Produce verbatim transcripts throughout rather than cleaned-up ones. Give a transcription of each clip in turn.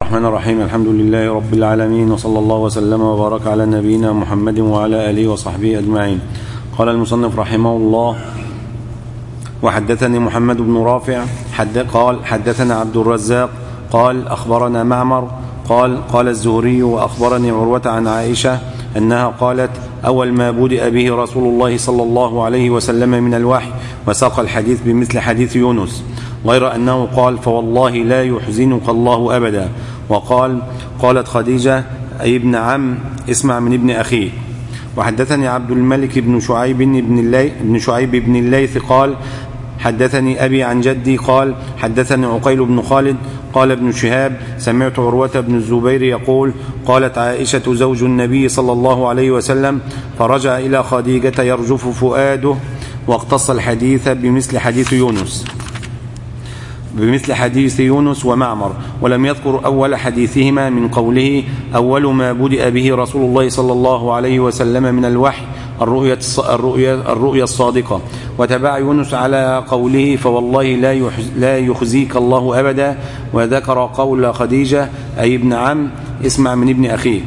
الرحمن الرحيم. الحمد لله رب العالمين، وصلى الله وسلم وبارك على نبينا محمد وعلى آله وصحبه أجمعين. قال المصنف رحمه الله: وحدثني محمد بن رافع حد قال حدثنا عبد الرزاق قال أخبرنا معمر قال قال الزهري وأخبرني عروة عن عائشة أنها قالت: أول ما بدأ به رسول الله صلى الله عليه وسلم من الوحي، وساق الحديث بمثل حديث يونس، غير أنه قال: فوالله لا يحزنك الله أبدا. وقال: قالت خديجة: أي ابن عم اسمع من ابن أخيه. وحدثني عبد الملك بن شعيب بن الليث بن شعيب بن الليث قال: حدثني أبي عن جدي قال: حدثني عقيل بن خالد قال ابن شهاب: سمعت عروة بن الزبير يقول: قالت عائشة زوج النبي صلى الله عليه وسلم، فرجع إلى خديجة يرجف فؤاده، واقتص الحديث بمثل حديث يونس بمثل حديث يونس ومعمر، ولم يذكر أول حديثهما من قوله: أول ما بدأ به رسول الله صلى الله عليه وسلم من الوحي الرؤية, الرؤية, الرؤية الصادقة. وتبع يونس على قوله: فوالله لا, لا يخزيك الله أبدا. وذكر قول خديجة: أي ابن عم اسمع من ابن أخيه.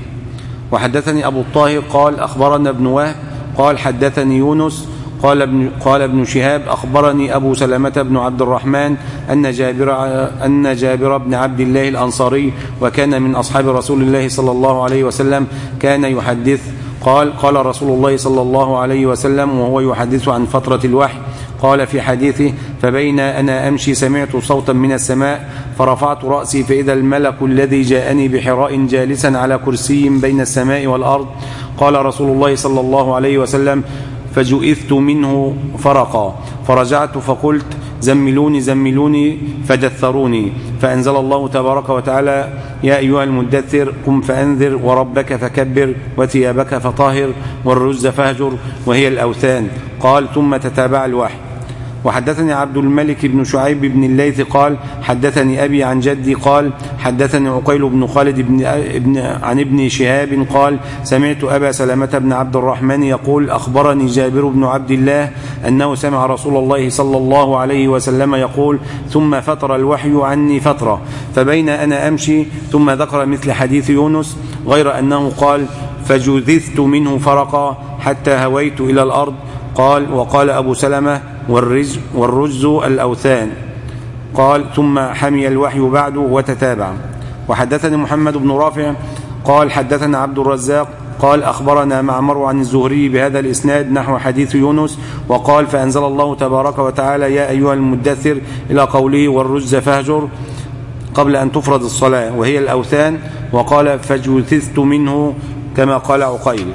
وحدثني أبو الطاهر قال: أخبرنا ابن وهب قال: حدثني يونس قال ابن, قال ابن شهاب: أخبرني أبو سلمة بن عبد الرحمن أن جابر, أن جابر بن عبد الله الأنصاري، وكان من أصحاب رسول الله صلى الله عليه وسلم، كان يحدث قال: قال رسول الله صلى الله عليه وسلم وهو يحدث عن فترة الوحي، قال في حديثه: فبين أنا أمشي سمعت صوتا من السماء، فرفعت رأسي فإذا الملك الذي جاءني بحراء جالسا على كرسي بين السماء والأرض. قال رسول الله صلى الله عليه وسلم: فجئثت منه فرقا، فرجعت فقلت: زملوني زملوني فدثروني، فأنزل الله تبارك وتعالى: يا أيها المدثر قم فأنذر وربك فكبر وثيابك فطهر والرجز فاهجر وهي الأوثان. قال: ثم تتابع الوحي. وحدثني عبد الملك بن شعيب بن الليث قال: حدثني أبي عن جدي قال: حدثني عقيل بن خالد بن ابن عن ابن شهاب قال: سمعت أبا سلمة بن عبد الرحمن يقول: أخبرني جابر بن عبد الله أنه سمع رسول الله صلى الله عليه وسلم يقول: ثم فتر الوحي عني فترة، فبين أنا أمشي، ثم ذكر مثل حديث يونس، غير أنه قال: فجذذت منه فرقا حتى هويت إلى الأرض. قال: وقال أبو سلمة: والرجز, والرجز الأوثان. قال: ثم حمي الوحي بعد وتتابع. وحدثني محمد بن رافع قال: حدثنا عبد الرزاق قال: أخبرنا معمر عن الزهري بهذا الإسناد نحو حديث يونس. وقال: فأنزل الله تبارك وتعالى: يا أيها المدثر إلى قوله: والرجز فاهجر، قبل أن تفرض الصلاة، وهي الأوثان. وقال: فجثثت منه، كما قال عقيل.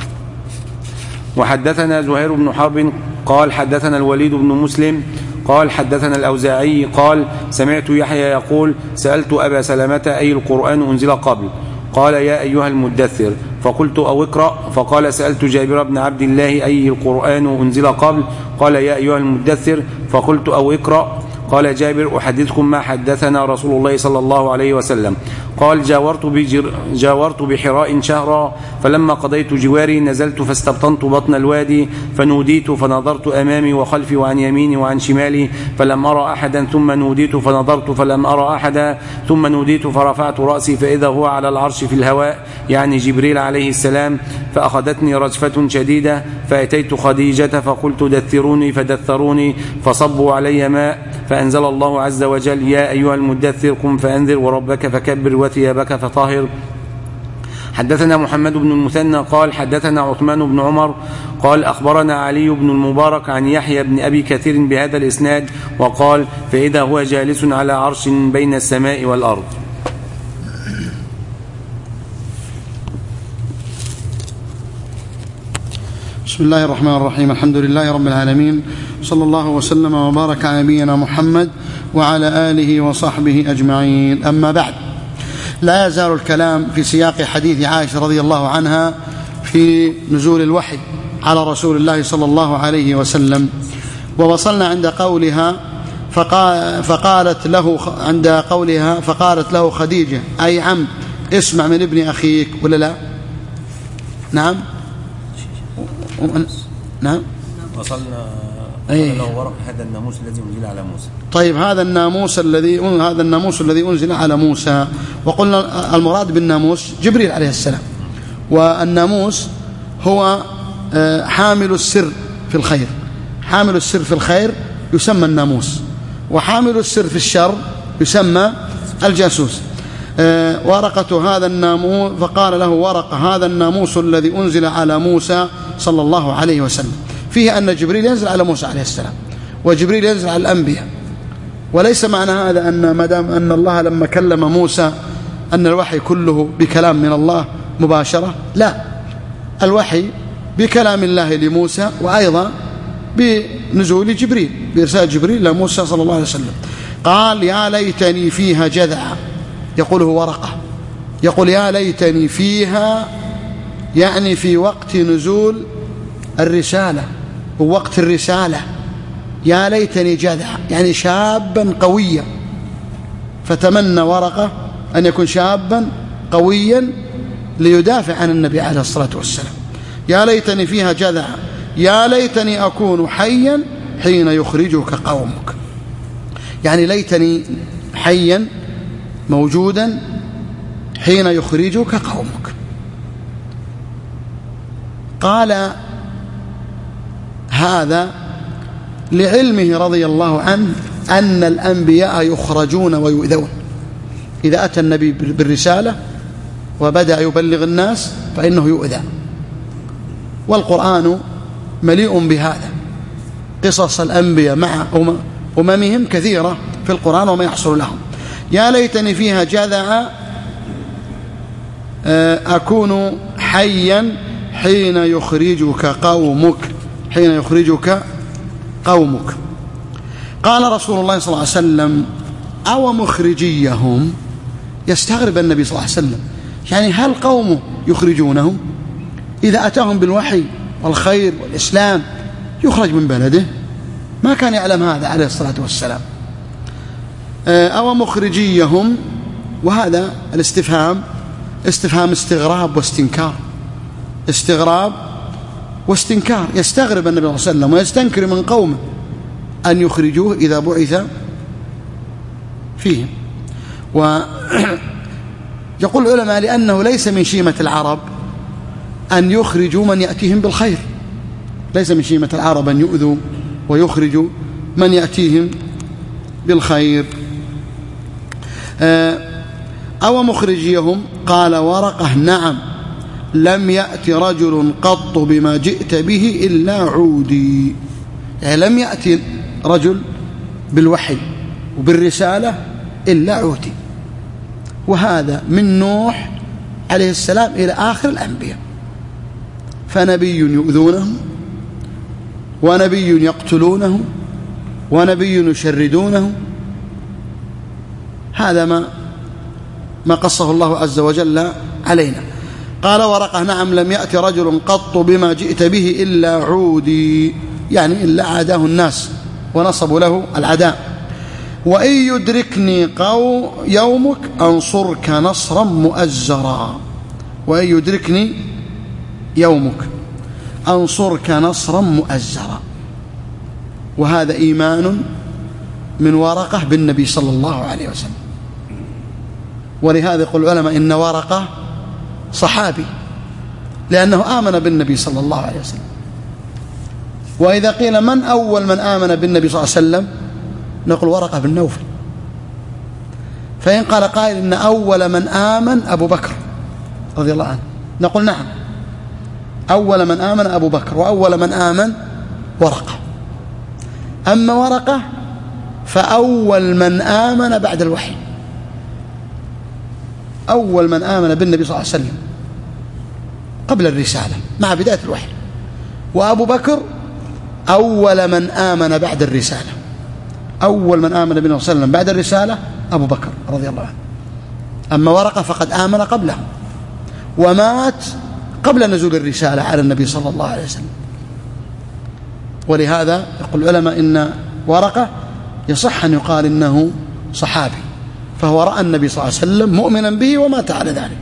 وحدثنا زهير بن حرب قال: حدثنا الوليد بن مسلم قال: حدثنا الأوزاعي قال: سمعت يحيى يقول: سألت أبا سلمة: أي القرآن أنزل قبل؟ قال: يا أيها المدثر. فقلت: أو اقرأ. فقال: سألت جابر بن عبد الله: أي القرآن أنزل قبل؟ قال: يا أيها المدثر. فقلت: أو اقرأ. قال جابر: أحدثكم ما حدثنا رسول الله صلى الله عليه وسلم. قال: جاورت, بجر جاورت بحراء شهرا، فلما قضيت جواري نزلت فاستبطنت بطن الوادي، فنوديت فنظرت أمامي وخلفي وعن يميني وعن شمالي، فلم أرى أحدا، ثم نوديت فنظرت فلم أرى أحدا، ثم نوديت فرفعت رأسي فإذا هو على العرش في الهواء، يعني جبريل عليه السلام، فأخذتني رجفة شديدة، فأتيت خديجة فقلت: دثروني، فدثروني، فصبوا علي ماء، فأنزل الله عز وجل: يا أيها المدثر قم فأنذر وربك فكبر وثيابك فطهر. حدثنا محمد بن المثنى قال: حدثنا عثمان بن عمر قال: أخبرنا علي بن المبارك عن يحيى بن أبي كثير بهذا الإسناد، وقال: فإذا هو جالس على عرش بين السماء والأرض. بسم الله الرحمن الرحيم. الحمد لله رب العالمين، صلى الله وسلم وبارك على نبينا محمد وعلى آله وصحبه أجمعين. أما بعد، لا يزال الكلام في سياق حديث عائشة رضي الله عنها في نزول الوحي على رسول الله صلى الله عليه وسلم، ووصلنا عند قولها فقالت له عند قولها فقالت له خديجة: أي عم اسمع من ابن أخيك، ولا لا؟ نعم نعم وصلنا أيه؟ له ورقة هذا الناموس الذي أنزل على موسى. طيب هذا الناموس الذي هذا الناموس الذي أنزل على موسى، وقلنا المراد بالناموس جبريل عليه السلام، والناموس هو حامل السر في الخير. حامل السر في الخير يسمى الناموس، وحامل السر في الشر يسمى الجاسوس. ورقة هذا الناموس، فقال له ورقة هذا الناموس الذي أنزل على موسى صلى الله عليه وسلم، فيه أن جبريل ينزل على موسى عليه السلام، وجبريل ينزل على الأنبياء. وليس معنى هذا أن ما دام أن الله لما كلم موسى أن الوحي كله بكلام من الله مباشرة، لا، الوحي بكلام الله لموسى، وأيضا بنزول جبريل، بإرسال جبريل لموسى صلى الله عليه وسلم. قال يا ليتني فيها جذعا، يقوله ورقة، يقول يا ليتني فيها، يعني في وقت نزول الرسالة ووقت الرسالة، يا ليتني جذعا يعني شابا قويا، فتمنى ورقة أن يكون شابا قويا ليدافع عن النبي عليه الصلاة والسلام. يا ليتني فيها جذعا، يا ليتني أكون حيا حين يخرجك قومك، يعني ليتني حيا موجودا حين يخرجك قومك. قال هذا لعلمه رضي الله عنه أن الأنبياء يخرجون ويؤذون. إذا أتى النبي بالرسالة وبدأ يبلغ الناس فإنه يؤذى، والقرآن مليء بهذا. قصص الأنبياء مع أممهم كثيرة في القرآن وما يحصل لهم. يا ليتني فيها جذعا أكون حيا حين يخرجك قومك، حين يخرجك قومك. قال رسول الله صلى الله عليه وسلم أو مخرجيهم، يستغرب النبي صلى الله عليه وسلم، يعني هل قومه يخرجونه؟ إذا أتاهم بالوحي والخير والإسلام يخرج من بلده، ما كان يعلم هذا عليه الصلاة والسلام. أو مخرجيهم، وهذا الاستفهام استفهام استغراب واستنكار، استغراب واستنكار، يستغرب النبي صلى الله عليه وسلم ويستنكر من قومه أن يخرجوه إذا بعث فيهم. ويقول العلماء لأنه ليس من شيمة العرب أن يخرجوا من يأتيهم بالخير، ليس من شيمة العرب أن يؤذوا ويخرجوا من يأتيهم بالخير. أو مخرجيهم، قال ورقة نعم لم يأت رجل قط بما جئت به إلا عودي، يعني لم يأتي رجل بالوحي وبالرسالة إلا عودي. وهذا من نوح عليه السلام إلى آخر الأنبياء، فنبي يؤذونه، ونبي يقتلونه، ونبي يشردونه. هذا ما ما قصه الله عز وجل علينا. قال ورقة نعم لم يأتي رجل قط بما جئت به إلا عودي، يعني إلا عاداه الناس ونصبوا له العداء. وإن يدركني قو يومك أنصرك نصرا مؤزرا، وإن يدركني يومك أنصرك نصرا مؤزرا. وهذا إيمان من ورقة بالنبي صلى الله عليه وسلم. ولهذا يقول العلماء إن ورقة صحابي، لأنه آمن بالنبي صلى الله عليه وسلم. وإذا قيل من أول من آمن بالنبي صلى الله عليه وسلم نقول ورقة بن نوفل. فإن قال قائل إن أول من آمن أبو بكر رضي الله عنه، نقول نعم، أول من آمن أبو بكر، وأول من آمن ورقة. أما ورقة فأول من آمن بعد الوحي، أول من آمن بالنبي صلى الله عليه وسلم قبل الرسالة مع بداية الوحي. وأبو بكر أول من آمن بعد الرسالة، أول من آمن بالنبي صلى الله عليه وسلم بعد الرسالة أبو بكر رضي الله عنه. أما ورقة فقد آمن قبله ومات قبل نزول الرسالة على النبي صلى الله عليه وسلم. ولهذا يقول العلماء إن ورقة يصح أن يقال إنه صحابي، فهو رأى النبي صلى الله عليه وسلم مؤمنا به ومات على ذلك.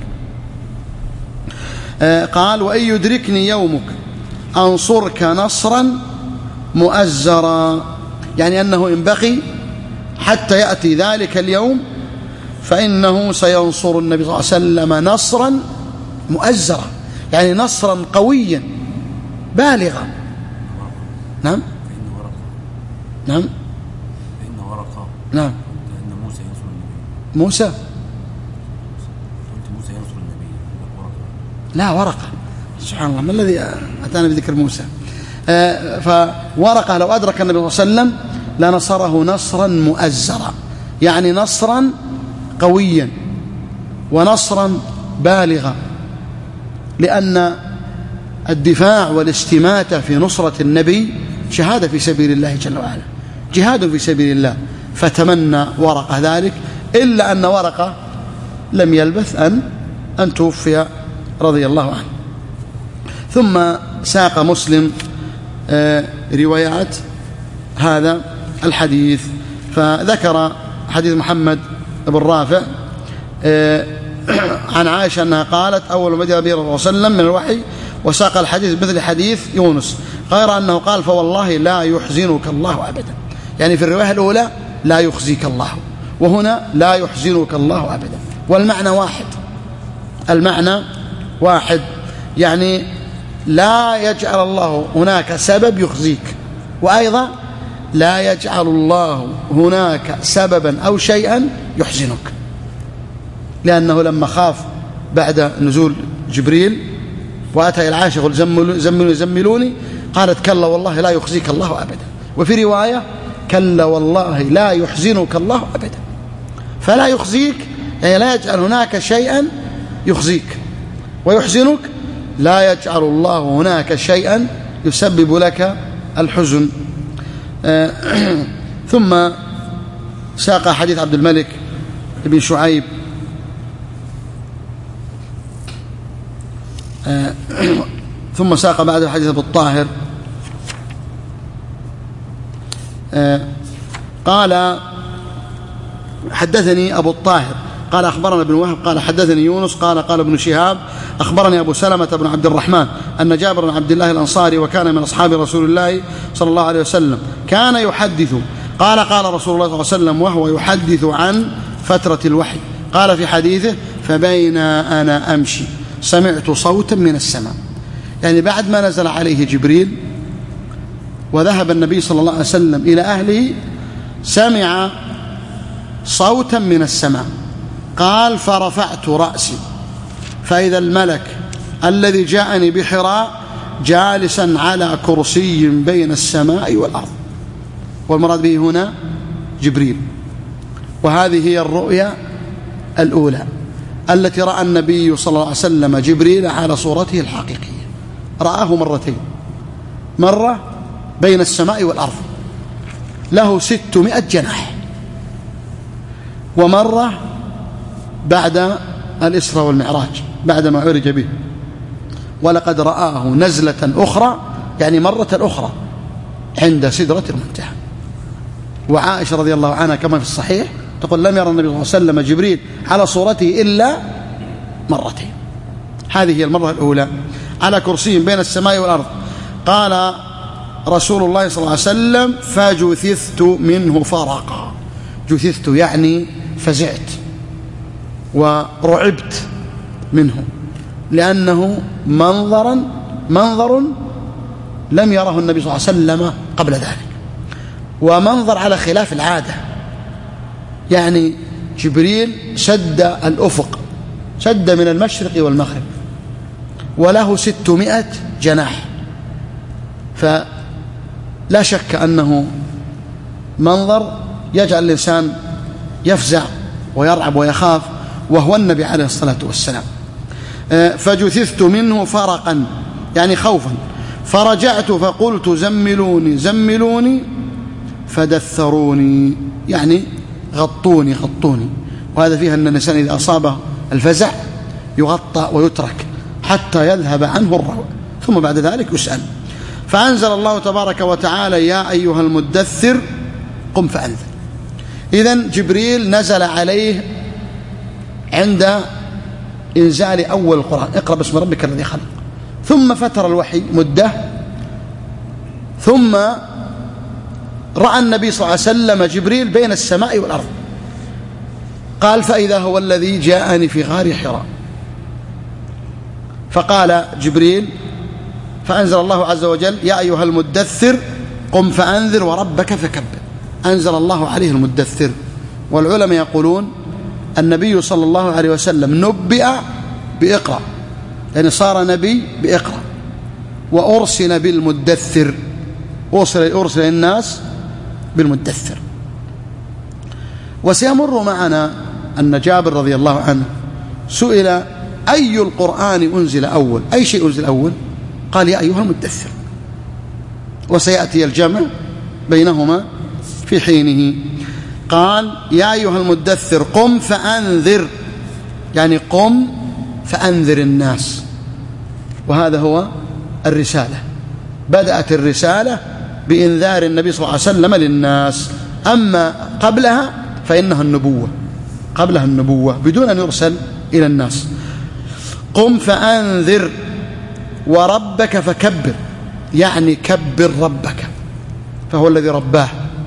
قال وإن يدركني يومك أنصرك نصرا مؤزرا، يعني أنه إن بقي حتى يأتي ذلك اليوم فإنه سينصر النبي صلى الله عليه وسلم نصرا مؤزرا، يعني نصرا قويا بالغا. نعم نعم فإن ورقة نعم أن موسى ينصر النبي. موسى قلت موسى ينصر النبي ورقة. لا ورقة، سبحان الله، ما الذي أتانا بذكر موسى؟ آه فورقة لو أدرك النبي صلى الله عليه وسلم لنصره نصرا مؤزرا، يعني نصرا قويا ونصرا بالغا، لأن الدفاع والاستماتة في نصرة النبي شهادة في سبيل الله جل وعلا، جهاد في سبيل الله. فتمنى ورقة ذلك، إلا أن ورقة لم يلبث أن أن توفي رضي الله عنه. ثم ساق مسلم آه روايات هذا الحديث، فذكر حديث محمد بن رافع آه عن عائشة أنها قالت: أول ما جاء به الرسول صلى الله عليه وسلم من الوحي، وساق الحديث مثل حديث يونس، غير أنه قال: فوالله لا يحزنك الله أبدا، يعني في الرواية الأولى لا يخزيك الله، وهنا لا يحزنك الله أبدا، والمعنى واحد، المعنى واحد، يعني لا يجعل الله هناك سبب يخزيك، وأيضا لا يجعل الله هناك سببا أو شيئا يحزنك، لأنه لما خاف بعد نزول جبريل وأتى إلى عائشة يقول: زملوني زملوني، قالت: كلا والله لا يخزيك الله أبدا. وفي رواية: كلا والله لا يحزنك الله أبدا. فلا يخزيك يعني لا يجعل هناك شيئا يخزيك، ويحزنك لا يجعل الله هناك شيئا يسبب لك الحزن. ثم ساق حديث عبد الملك بن شعيب ثم ساق بعد حديث أبو الطاهر قال: حدثني أبو الطاهر قال: أخبرنا ابن وهب قال: حدثني يونس قال: قال ابن شهاب أخبرني أبو سلمة بن عبد الرحمن أن جابر بن عبد الله الأنصاري وكان من أصحاب رسول الله صلى الله عليه وسلم كان يحدث قال: قال رسول الله صلى الله عليه وسلم وهو يحدث عن فترة الوحي، قال في حديثه: فبين أنا أمشي سمعت صوتا من السماء، يعني بعد ما نزل عليه جبريل وذهب النبي صلى الله عليه وسلم إلى أهله سمع صوتا من السماء، قال: فرفعت رأسي فإذا الملك الذي جاءني بحراء جالسا على كرسي بين السماء والأرض، والمراد به هنا جبريل. وهذه هي الرؤيا الأولى التي رأى النبي صلى الله عليه وسلم جبريل على صورته الحقيقية، رآه مرتين، مرة بين السماء والأرض له ستمائة جناح، ومرة بعد الإسراء والمعراج بعدما عرج به، ولقد رآه نزلة أخرى يعني مرة أخرى عند سدرة المنتهى. وعائشة رضي الله عنها كما في الصحيح تقول: لم يرى النبي صلى الله عليه وسلم جبريل على صورته إلا مرتين. هذه هي المرة الأولى على كرسي بين السماء والأرض. قال رسول الله صلى الله عليه وسلم: فجثثت منه فرقا. جثثت يعني فزعت ورعبت منه، لأنه منظرا منظر لم يره النبي صلى الله عليه وسلم قبل ذلك، ومنظر على خلاف العادة، يعني جبريل سد الأفق، سد من المشرق والمغرب، وله ستمائة جناح، فلا شك أنه منظر يجعل الإنسان يفزع ويرعب ويخاف، وهو النبي عليه الصلاة والسلام. فجثثت منه فرقا يعني خوفا، فرجعت فقلت: زملوني زملوني، فدثروني يعني غطوني غطوني. وهذا فيها أن الإنسان إذا أصابه الفزع يغطى ويترك حتى يذهب عنه الروع، ثم بعد ذلك يسأل. فأنزل الله تبارك وتعالى: يا أيها المدثر قم فأنذر. إذن جبريل نزل عليه عند إنزال أول القرآن: اقرأ باسم ربك الذي خلق، ثم فتر الوحي مدة، ثم رأى النبي صلى الله عليه وسلم جبريل بين السماء والأرض. قال فإذا هو الذي جاءني في غار حراء. فقال جبريل فأنزل الله عز وجل يا أيها المدثر قم فأنذر وربك فكبر. أنزل الله عليه المدثر. والعلماء يقولون النبي صلى الله عليه وسلم نبئ بإقرأ، يعني صار نبي بإقرأ، وأرسل بالمدثر، أرسل, أرسل الناس بالمدثر. وسيمر معنا أن جابر رضي الله عنه سئل أي القرآن أنزل أول، أي شيء أنزل أول؟ قال يا أيها المدثر، وسيأتي الجمع بينهما في حينه. قال يا أيها المدثر قم فأنذر، يعني قم فأنذر الناس، وهذا هو الرسالة. بدأت الرسالة بإنذار النبي صلى الله عليه وسلم للناس، أما قبلها فإنها النبوة، قبلها النبوة بدون أن يرسل إلى الناس. قم فأنذر وربك فكبر، يعني كبر ربك، فهو الذي رباه.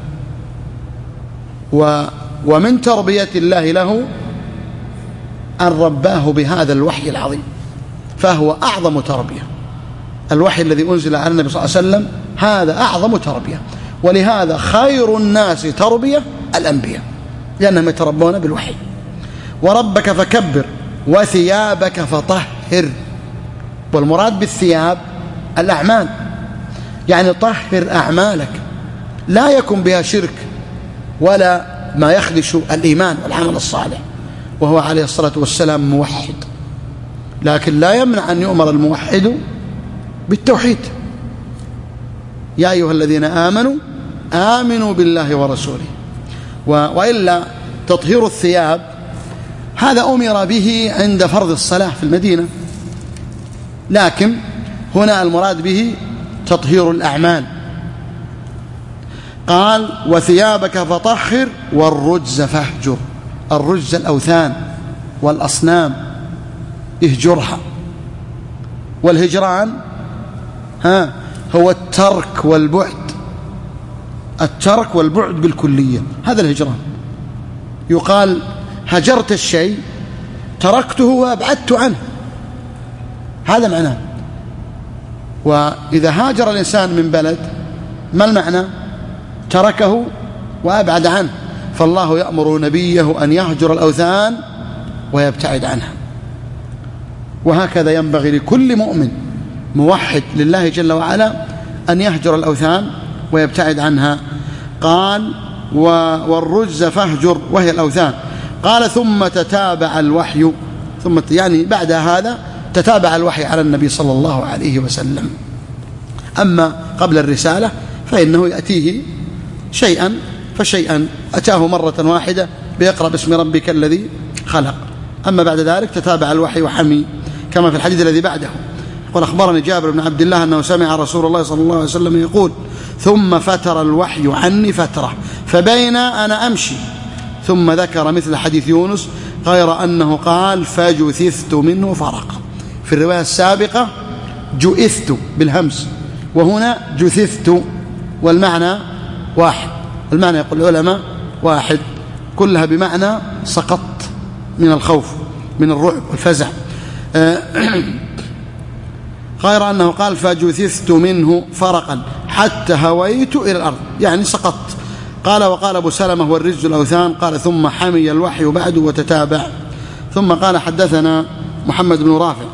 و ومن تربية الله له أن رباه بهذا الوحي العظيم، فهو أعظم تربية. الوحي الذي أنزل على النبي صلى الله عليه وسلم هذا أعظم تربية، ولهذا خير الناس تربية الأنبياء، لأنهم يتربون بالوحي. وربك فكبر وثيابك فطهر، والمراد بالثياب الأعمال، يعني طهر أعمالك لا يكن بها شرك ولا ما يخدش الإيمان والعمل الصالح. وهو عليه الصلاة والسلام موحد، لكن لا يمنع أن يؤمر الموحد بالتوحيد. يا أيها الذين آمنوا آمنوا بالله ورسوله. وإلا تطهير الثياب هذا أمر به عند فرض الصلاة في المدينة، لكن هنا المراد به تطهير الأعمال. قال وثيابك فطهر والرجز فاهجر. الرجز الأوثان والأصنام اهجرها. والهجران ها هو الترك والبعد، الترك والبعد بالكلية، هذا الهجران. يقال هجرت الشيء، تركته وأبعدت عنه، هذا معناه. وإذا هاجر الإنسان من بلد ما المعنى؟ تركه وأبعد عنه. فالله يأمر نبيه أن يهجر الأوثان ويبتعد عنها. وهكذا ينبغي لكل مؤمن موحد لله جل وعلا أن يهجر الأوثان ويبتعد عنها. قال والرجز فاهجر، وهي الأوثان. قال ثم تتابع الوحي، ثم يعني بعد هذا تتابع الوحي على النبي صلى الله عليه وسلم. أما قبل الرسالة فإنه يأتيه شيئا فشيئا، أتاه مرة واحدة بيقرأ باسم ربك الذي خلق. أما بعد ذلك تتابع الوحي وحمي، كما في الحديث الذي بعده. قال أخبرني جابر بن عبد الله أنه سمع رسول الله صلى الله عليه وسلم يقول ثم فتر الوحي عني فترة فبين أنا أمشي، ثم ذكر مثل حديث يونس غير أنه قال فجثثت منه فرقا. في الرواية السابقة جئثت بالهمس، وهنا جثثت، والمعنى واحد، المعنى يقول العلماء واحد، كلها بمعنى سقطت من الخوف من الرعب والفزع. غير أنه قال فجثثت منه فرقا حتى هويت إلى الأرض، يعني سقطت. قال وقال أبو سلمة والرجز الأوثان. قال ثم حمي الوحي بعد وتتابع. ثم قال حدثنا محمد بن رافع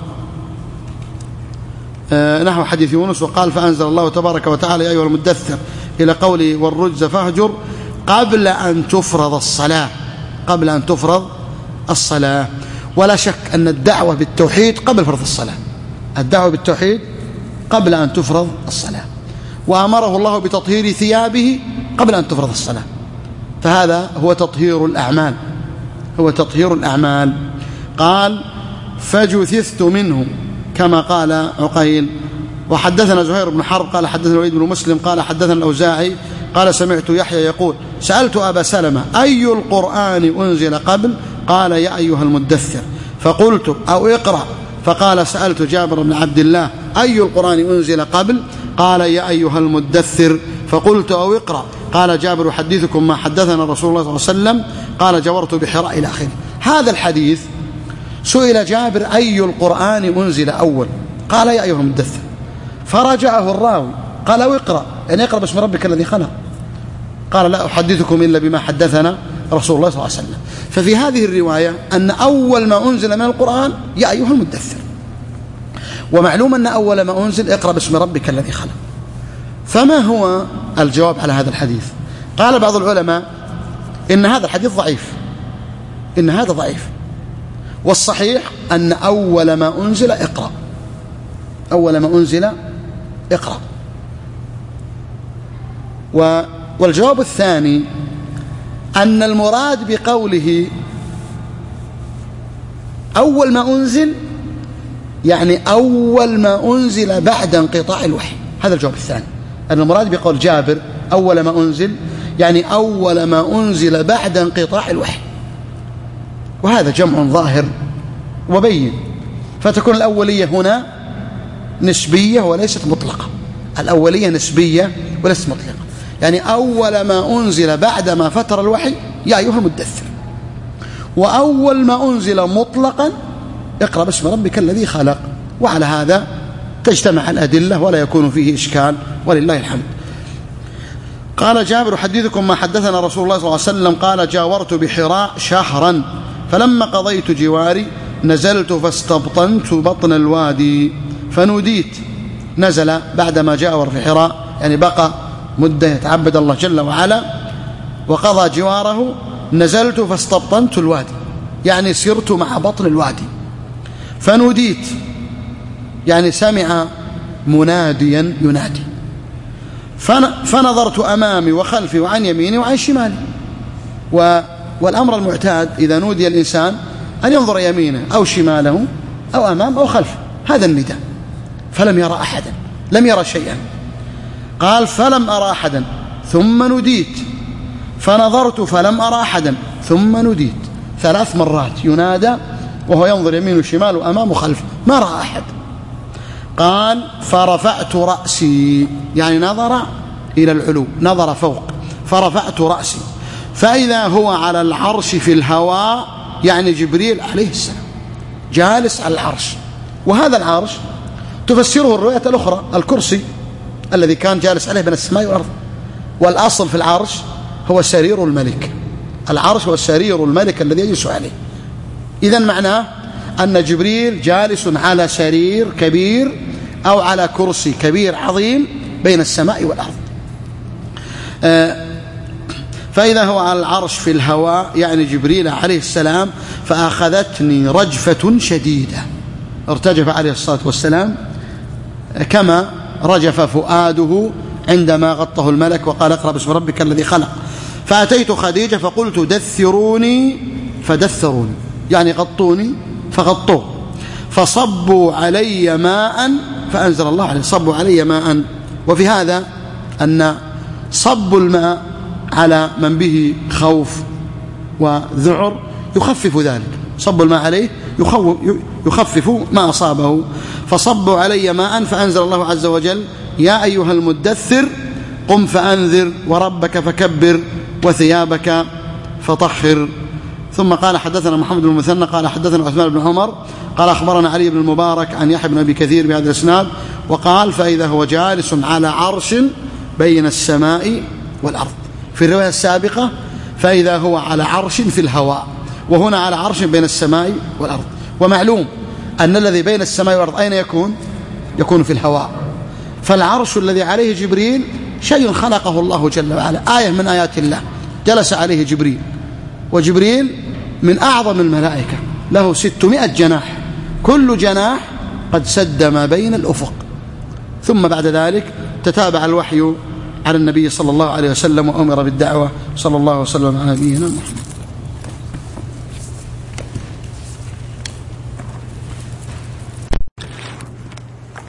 نحو حديث يونس. وقال فأنزل الله تبارك وتعالى يا أيها المدثر إلى قوله والرجز فاهجر قبل أن تفرض الصلاة، قبل أن تفرض الصلاة. ولا شك أن الدعوة بالتوحيد قبل فرض الصلاة، الدعوة بالتوحيد قبل أن تفرض الصلاة. وأمره الله بتطهير ثيابه قبل أن تفرض الصلاة، فهذا هو تطهير الأعمال، هو تطهير الأعمال. قال فجثثت منه كما قال عقيل. وحدثنا زهير بن حرب قال حدثنا الوليد بن مسلم قال حدثنا الأوزاعي قال سمعت يحيى يقول سألت أبا سلمة أي القرآن أنزل قبل؟ قال يا أيها المدثر. فقلت أو اقرأ. فقال سألت جابر بن عبد الله أي القرآن أنزل قبل؟ قال يا أيها المدثر. فقلت أو اقرأ. قال جابر يحدثكم ما حدثنا رسول الله صلى الله عليه وسلم قال جورت بحراء إلى آخره. هذا الحديث سئل جابر أي القرآن أنزل أول؟ قال يا أيها المدثر. فرجعه الراوي قال واقرأ، يعني اقرأ باسم ربك الذي خلق. قال لا أحدثكم إلا بما حدثنا رسول الله صلى الله عليه وسلم. ففي هذه الرواية أن أول ما أنزل من القرآن يا أيها المدثر، ومعلوم أن أول ما أنزل اقرأ باسم ربك الذي خلق. فما هو الجواب على هذا الحديث؟ قال بعض العلماء إن هذا الحديث ضعيف، إن هذا ضعيف، والصحيح أن أول ما أنزل اقرأ، أول ما أنزل اقرأ. والجواب الثاني أن المراد بقوله أول ما أنزل يعني أول ما أنزل بعد انقطاع الوحي. هذا الجواب الثاني، أن المراد بقول جابر أول ما أنزل يعني أول ما أنزل بعد انقطاع الوحي، وهذا جمع ظاهر وبين، فتكون الأولية هنا نسبية وليست مطلقة. الأولية نسبية وليست مطلقة، يعني أول ما أنزل بعد ما فتر الوحي يا أيها المدثر، وأول ما أنزل مطلقا اقرأ باسم ربك الذي خلق. وعلى هذا تجتمع الأدلة ولا يكون فيه إشكال ولله الحمد. قال جابر حدثكم ما حدثنا رسول الله صلى الله عليه وسلم قال جاورت بحراء شهرا فلما قضيت جواري نزلت فاستبطنت بطن الوادي فنوديت. نزل بعدما جاور في حراء، يعني بقى مدة يتعبد الله جل وعلا وقضى جواره. نزلت فاستبطنت الوادي، يعني سرت مع بطن الوادي. فنوديت، يعني سمع مناديا ينادي. فنظرت أمامي وخلفي وعن يميني وعن شمالي. والأمر المعتاد إذا نودي الإنسان أن ينظر يمينه أو شماله أو أمامه أو خلفه، هذا النداء. فلم يرى أحدا، لم يرى شيئا. قال فلم أرى أحدا ثم نديت، فنظرت فلم أرى أحدا ثم نديت. ثلاث مرات ينادى وهو ينظر يمين وشمال وأمام وخلف، ما رأى أحد. قال فرفعت رأسي، يعني نظر إلى العلو، نظر فوق. فرفعت رأسي فإذا هو على العرش في الهواء، يعني جبريل عليه السلام جالس على العرش. وهذا العرش تفسره الرواية الأخرى الكرسي الذي كان جالس عليه بين السماء والأرض. والأصل في العرش هو سرير الملك، العرش هو سرير الملك الذي يجلس عليه. إذن معناه أن جبريل جالس على سرير كبير أو على كرسي كبير عظيم بين السماء والأرض. فإذا هو على العرش في الهواء، يعني جبريل عليه السلام. فأخذتني رجفة شديدة، ارتجف عليه الصلاة والسلام كما رجف فؤاده عندما غطه الملك وقال اقرأ باسم ربك الذي خلق. فأتيت خديجة فقلت دثروني فدثروني، يعني غطوني فغطوه. فصبوا علي ماء فأنزل الله عليه، صبوا علي ماء. وفي هذا أن صب الماء على من به خوف وذعر يخفف ذلك، صب الماء عليه يخفف ما أصابه. فصبوا علي ماء فأنزل الله عز وجل يا أيها المدثر قم فأنذر وربك فكبر وثيابك فطهر. ثم قال حدثنا محمد بن المثنى قال حدثنا عثمان بن عمر قال أخبرنا علي بن المبارك عن يحيى بن أبي كثير بهذا الإسناد. وقال فإذا هو جالس على عرش بين السماء والأرض. في الرواية السابقة فإذا هو على عرش في الهواء، وهنا على عرش بين السماء والأرض. ومعلوم أن الذي بين السماء والأرض أين يكون؟ يكون في الهواء. فالعرش الذي عليه جبريل شيء خلقه الله جل وعلا، آية من آيات الله، جلس عليه جبريل. وجبريل من أعظم الملائكة، له ستمائة جناح، كل جناح قد سد ما بين الأفق. ثم بعد ذلك تتابع الوحي على النبي صلى الله عليه وسلم وأمر بالدعوة. صلى الله وسلم على نبينا محمد.